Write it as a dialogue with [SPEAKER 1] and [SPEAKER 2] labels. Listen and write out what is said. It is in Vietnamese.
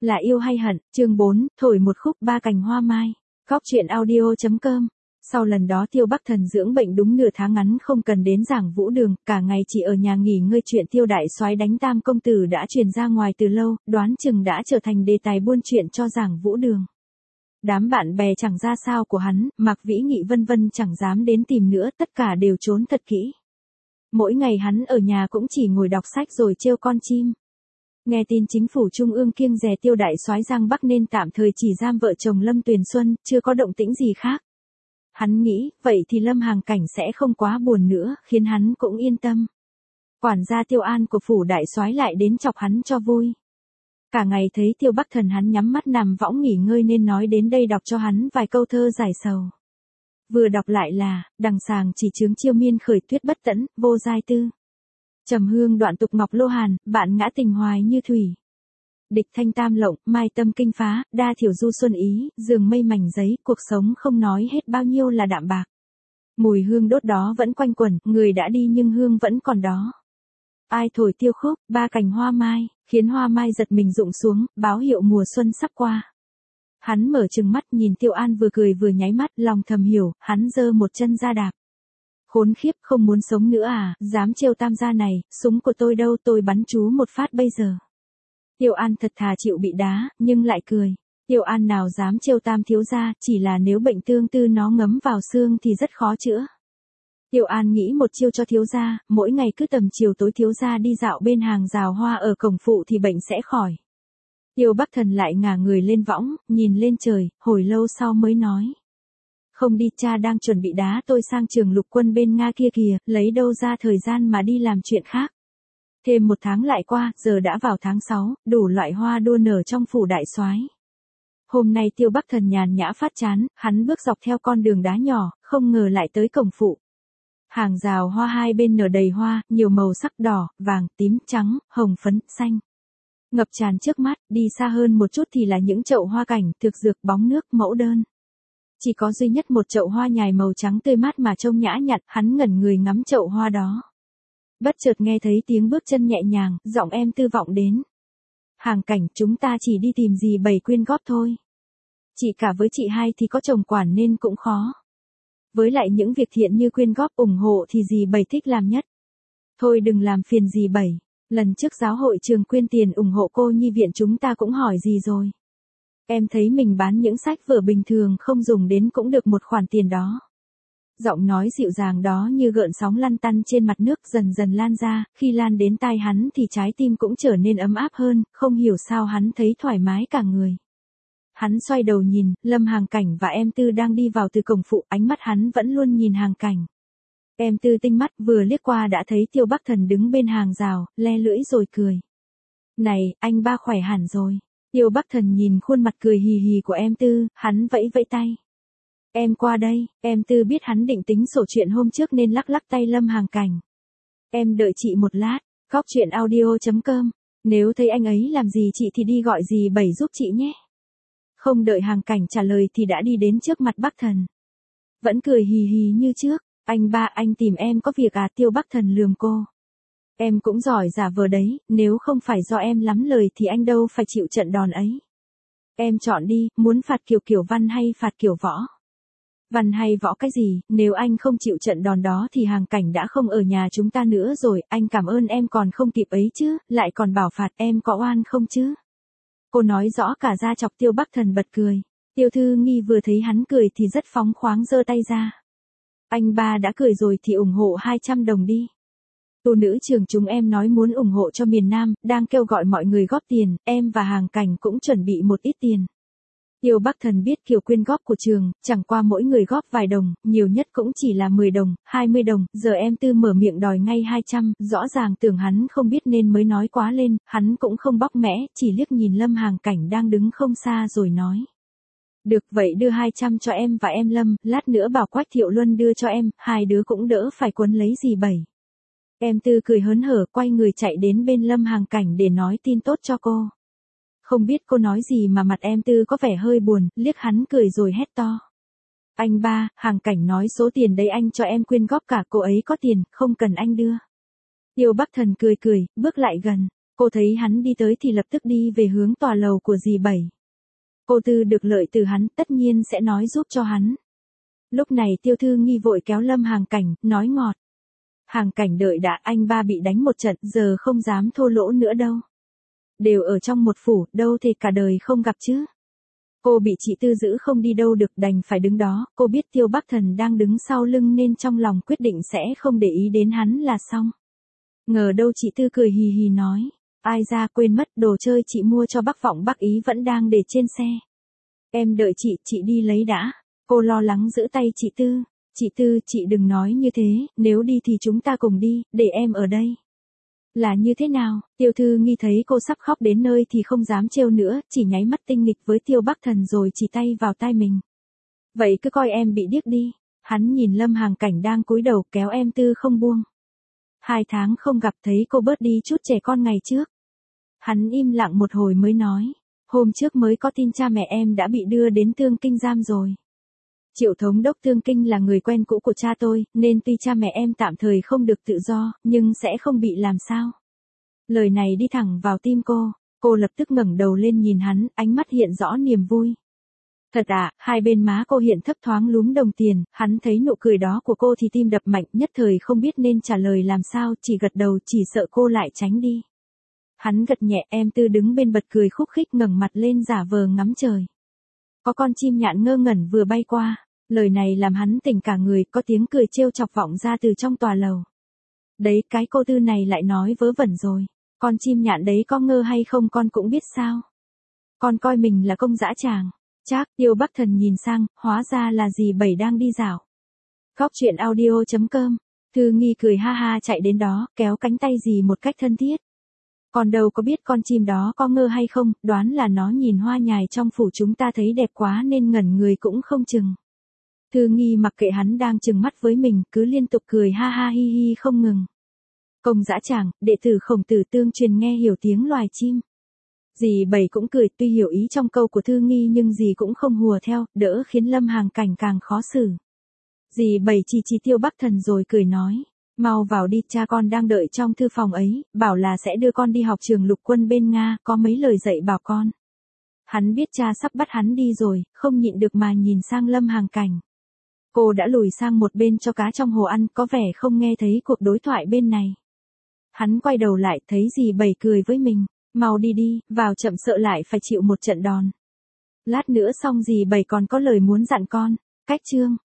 [SPEAKER 1] Là yêu hay hận, chương 4, thổi một khúc ba cành hoa mai. Góc truyện audio.com. Sau lần đó Tiêu Bắc Thần dưỡng bệnh đúng nửa tháng ngắn không cần đến giảng vũ đường, cả ngày chỉ ở nhà nghỉ ngơi. Chuyện Tiêu đại soái đánh Tam công tử đã truyền ra ngoài từ lâu, đoán chừng đã trở thành đề tài buôn chuyện cho giảng vũ đường. Đám bạn bè chẳng ra sao của hắn, Mạc Vĩ Nghị vân vân chẳng dám đến tìm nữa, tất cả đều trốn thật kỹ. Mỗi ngày hắn ở nhà cũng chỉ ngồi đọc sách rồi trêu con chim. Nghe tin chính phủ trung ương kiêng dè Tiêu đại soái Giang Bắc nên tạm thời chỉ giam vợ chồng Lâm Tuyền Xuân, chưa có động tĩnh gì khác. Hắn nghĩ, vậy thì Lâm Hàng Cảnh sẽ không quá buồn nữa, khiến hắn cũng yên tâm. Quản gia Tiêu An của phủ đại soái lại đến chọc hắn cho vui. Cả ngày thấy Tiêu Bắc Thần hắn nhắm mắt nằm võng nghỉ ngơi nên nói đến đây đọc cho hắn vài câu thơ giải sầu. Vừa đọc lại là, đằng sàng chỉ chướng chiêu miên khởi tuyết bất tẫn, vô giai tư. Trầm hương đoạn tục ngọc lô hàn, bạn ngã tình hoài như thủy. Địch thanh tam lộng, mai tâm kinh phá, đa thiểu du xuân ý, giường mây mảnh giấy, cuộc sống không nói hết bao nhiêu là đạm bạc. Mùi hương đốt đó vẫn quanh quẩn, người đã đi nhưng hương vẫn còn đó. Ai thổi tiêu khúc, ba cành hoa mai, khiến hoa mai giật mình rụng xuống, báo hiệu mùa xuân sắp qua. Hắn mở trừng mắt nhìn Tiêu An vừa cười vừa nháy mắt, lòng thầm hiểu, hắn giơ một chân ra đạp. Khốn khiếp, không muốn sống nữa à, dám trêu Tam gia này, súng của tôi đâu, tôi bắn chú một phát bây giờ. Tiêu An thật thà chịu bị đá, nhưng lại cười. Tiêu An nào dám trêu Tam thiếu gia, chỉ là nếu bệnh tương tư nó ngấm vào xương thì rất khó chữa. Tiêu An nghĩ một chiêu cho thiếu gia, mỗi ngày cứ tầm chiều tối thiếu gia đi dạo bên hàng rào hoa ở cổng phụ thì bệnh sẽ khỏi. Tiêu Bắc Thần lại ngả người lên võng, nhìn lên trời, hồi lâu sau mới nói. Không đi, cha đang chuẩn bị đá tôi sang trường lục quân bên Nga kia kìa, lấy đâu ra thời gian mà đi làm chuyện khác. Thêm một tháng lại qua, giờ đã vào tháng 6, đủ loại hoa đua nở trong phủ đại soái. Hôm nay Tiêu Bắc Thần nhàn nhã phát chán, hắn bước dọc theo con đường đá nhỏ, không ngờ lại tới cổng phụ. Hàng rào hoa hai bên nở đầy hoa, nhiều màu sắc đỏ, vàng, tím, trắng, hồng phấn, xanh. Ngập tràn trước mắt, đi xa hơn một chút thì là những chậu hoa cảnh, thực dược, bóng nước, mẫu đơn. Chỉ có duy nhất một chậu hoa nhài màu trắng tươi mát mà trông nhã nhặn, hắn ngẩn người ngắm chậu hoa đó. Bất chợt nghe thấy tiếng bước chân nhẹ nhàng, giọng em Tư vọng đến. Hàng Cảnh, chúng ta chỉ đi tìm dì Bảy quyên góp thôi. Chị cả với chị hai thì có chồng quản nên cũng khó. Với lại những việc thiện như quyên góp ủng hộ thì dì Bảy thích làm nhất. Thôi đừng làm phiền dì Bảy, lần trước giáo hội trường quyên tiền ủng hộ cô nhi viện chúng ta cũng hỏi gì rồi. Em thấy mình bán những sách vở bình thường không dùng đến cũng được một khoản tiền đó. Giọng nói dịu dàng đó như gợn sóng lăn tăn trên mặt nước dần dần lan ra, khi lan đến tai hắn thì trái tim cũng trở nên ấm áp hơn, không hiểu sao hắn thấy thoải mái cả người. Hắn xoay đầu nhìn, Lâm Hàng Cảnh và em Tư đang đi vào từ cổng phụ, ánh mắt hắn vẫn luôn nhìn Hàng Cảnh. Em Tư tinh mắt vừa liếc qua đã thấy Tiêu Bắc Thần đứng bên hàng rào, le lưỡi rồi cười. Này, anh ba khỏe hẳn rồi. Tiêu Bắc Thần nhìn khuôn mặt cười hì hì của em Tư, hắn vẫy vẫy tay. Em qua đây, em Tư biết hắn định tính sổ chuyện hôm trước nên lắc lắc tay Lâm Hàng Cảnh. Em đợi chị một lát, góc truyện audio.com, nếu thấy anh ấy làm gì chị thì đi gọi dì Bảy giúp chị nhé. Không đợi Hàng Cảnh trả lời thì đã đi đến trước mặt Bắc Thần. Vẫn cười hì hì như trước, anh ba anh tìm em có việc à? Tiêu Bắc Thần lườm cô. Em cũng giỏi giả vờ đấy, nếu không phải do em lắm lời thì anh đâu phải chịu trận đòn ấy. Em chọn đi, muốn phạt kiểu văn hay phạt kiểu võ? Văn hay võ cái gì, nếu anh không chịu trận đòn đó thì Hàng Cảnh đã không ở nhà chúng ta nữa rồi, anh cảm ơn em còn không kịp ấy chứ, lại còn bảo phạt em có oan không chứ? Cô nói rõ cả ra chọc Tiêu Bắc Thần bật cười. Tiêu Thư Nghi vừa thấy hắn cười thì rất phóng khoáng giơ tay ra. Anh ba đã cười rồi thì ủng hộ 200 đồng đi. Tu nữ trường chúng em nói muốn ủng hộ cho miền Nam, đang kêu gọi mọi người góp tiền, em và Hàng Cảnh cũng chuẩn bị một ít tiền. Tiêu Bắc Thần biết kiểu quyên góp của trường, chẳng qua mỗi người góp vài đồng, nhiều nhất cũng chỉ là 10 đồng, 20 đồng, giờ em Tư mở miệng đòi ngay 200, rõ ràng tưởng hắn không biết nên mới nói quá lên, hắn cũng không bóc mẽ, chỉ liếc nhìn Lâm Hàng Cảnh đang đứng không xa rồi nói. Được vậy đưa 200 cho em và em Lâm, lát nữa bảo Quách Thiệu Luân đưa cho em, hai đứa cũng đỡ phải quấn lấy dì Bảy. Em Tư cười hớn hở quay người chạy đến bên Lâm Hàng Cảnh để nói tin tốt cho cô. Không biết cô nói gì mà mặt em Tư có vẻ hơi buồn, liếc hắn cười rồi hét to. Anh ba, Hàng Cảnh nói số tiền đấy anh cho em quyên góp cả, cô ấy có tiền, không cần anh đưa. Tiêu Bắc Thần cười, bước lại gần. Cô thấy hắn đi tới thì lập tức đi về hướng tòa lầu của dì Bảy. Cô Tư được lợi từ hắn tất nhiên sẽ nói giúp cho hắn. Lúc này Tiêu Thư Nghi vội kéo Lâm Hàng Cảnh, nói ngọt. Hàng Cảnh đợi đã, anh ba bị đánh một trận, giờ không dám thô lỗ nữa đâu. Đều ở trong một phủ, đâu thể cả đời không gặp chứ. Cô bị chị Tư giữ không đi đâu được, đành phải đứng đó. Cô biết Tiêu Bắc Thần đang đứng sau lưng nên trong lòng quyết định sẽ không để ý đến hắn là xong. Ngờ đâu chị Tư cười hì hì nói. Ai ra, quên mất, đồ chơi chị mua cho bác Vọng bác Ý vẫn đang để trên xe. Em đợi chị đi lấy đã. Cô lo lắng giữ tay chị Tư. Chị Tư, chị đừng nói như thế, nếu đi thì chúng ta cùng đi, để em ở đây. Là như thế nào? Tiêu Thư Nghi thấy cô sắp khóc đến nơi thì không dám trêu nữa, chỉ nháy mắt tinh nghịch với Tiêu Bắc Thần rồi chỉ tay vào tai mình. Vậy cứ coi em bị điếc đi. Hắn nhìn Lâm Hàng Cảnh đang cúi đầu kéo em Tư không buông. 2 tháng không gặp thấy cô bớt đi chút trẻ con ngày trước. Hắn im lặng một hồi mới nói. Hôm trước mới có tin cha mẹ em đã bị đưa đến Tương Kinh giam rồi. Triệu thống đốc Tương Kinh là người quen cũ của cha tôi, nên tuy cha mẹ em tạm thời không được tự do, nhưng sẽ không bị làm sao. Lời này đi thẳng vào tim cô lập tức ngẩng đầu lên nhìn hắn, ánh mắt hiện rõ niềm vui. Thật à, hai bên má cô hiện thấp thoáng lúm đồng tiền, hắn thấy nụ cười đó của cô thì tim đập mạnh, nhất thời không biết nên trả lời làm sao, chỉ gật đầu, chỉ sợ cô lại tránh đi. Hắn gật nhẹ, em Tư đứng bên bật cười khúc khích ngẩng mặt lên giả vờ ngắm trời. Có con chim nhạn ngơ ngẩn vừa bay qua, lời này làm hắn tỉnh cả người, có tiếng cười trêu chọc vọng ra từ trong tòa lầu. Đấy, cái cô Tư này lại nói vớ vẩn rồi, con chim nhạn đấy có ngơ hay không con cũng biết sao. Con coi mình là công dã tràng. Chác, Tiêu Bắc Thần nhìn sang, hóa ra là dì Bảy đang đi dạo. Góc truyện audio.com, Thư Nghi cười ha ha chạy đến đó, kéo cánh tay dì một cách thân thiết. Còn đâu có biết con chim đó có ngơ hay không, đoán là nó nhìn hoa nhài trong phủ chúng ta thấy đẹp quá nên ngẩn người cũng không chừng. Thư Nghi mặc kệ hắn đang trừng mắt với mình, cứ liên tục cười ha ha hi hi không ngừng. Công dã tràng, đệ tử Khổng Tử tương truyền nghe hiểu tiếng loài chim. Dì Bảy cũng cười, tuy hiểu ý trong câu của Thư Nghi nhưng dì cũng không hùa theo, đỡ khiến Lâm Hàng Cảnh càng khó xử. Dì Bảy chỉ Tiêu Bắc Thần rồi cười nói, mau vào đi, cha con đang đợi trong thư phòng ấy, bảo là sẽ đưa con đi học trường lục quân bên Nga, có mấy lời dạy bảo con. Hắn biết cha sắp bắt hắn đi rồi, không nhịn được mà nhìn sang Lâm Hàng Cảnh. Cô đã lùi sang một bên cho cá trong hồ ăn, có vẻ không nghe thấy cuộc đối thoại bên này. Hắn quay đầu lại, thấy dì Bảy cười với mình. Mau đi đi, vào chậm sợ lại phải chịu một trận đòn. Lát nữa xong dì Bảy còn có lời muốn dặn con. Cách chương